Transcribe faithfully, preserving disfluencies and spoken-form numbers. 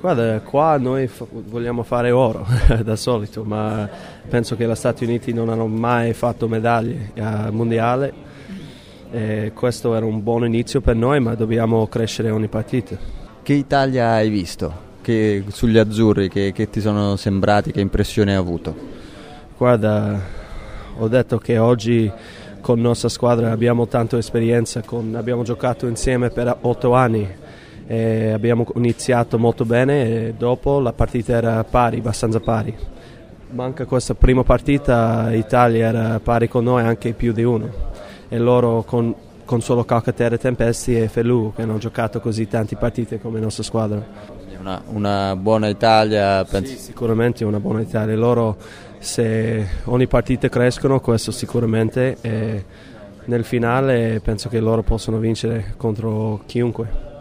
Guarda, qua noi f- vogliamo fare oro da solito, ma penso che gli Stati Uniti non hanno mai fatto medaglie al mondiale e questo era un buon inizio per noi, ma dobbiamo crescere ogni partita. Che Italia hai visto? Che, sugli azzurri, che, che ti sono sembrati, che impressione hai avuto? Guarda, ho detto che oggi con la nostra squadra abbiamo tanta esperienza, con, abbiamo giocato insieme per otto anni. E abbiamo iniziato molto bene e dopo la partita era pari, abbastanza pari. Manca questa prima partita, Italia era pari con noi anche più di uno e loro con, con solo Calcaterra, Tempesti e Felù che hanno giocato così tante partite come la nostra squadra. Una, una buona Italia, penso. Sì, sicuramente una buona Italia. Loro se ogni partita crescono, questo sicuramente, e nel finale penso che loro possano vincere contro chiunque.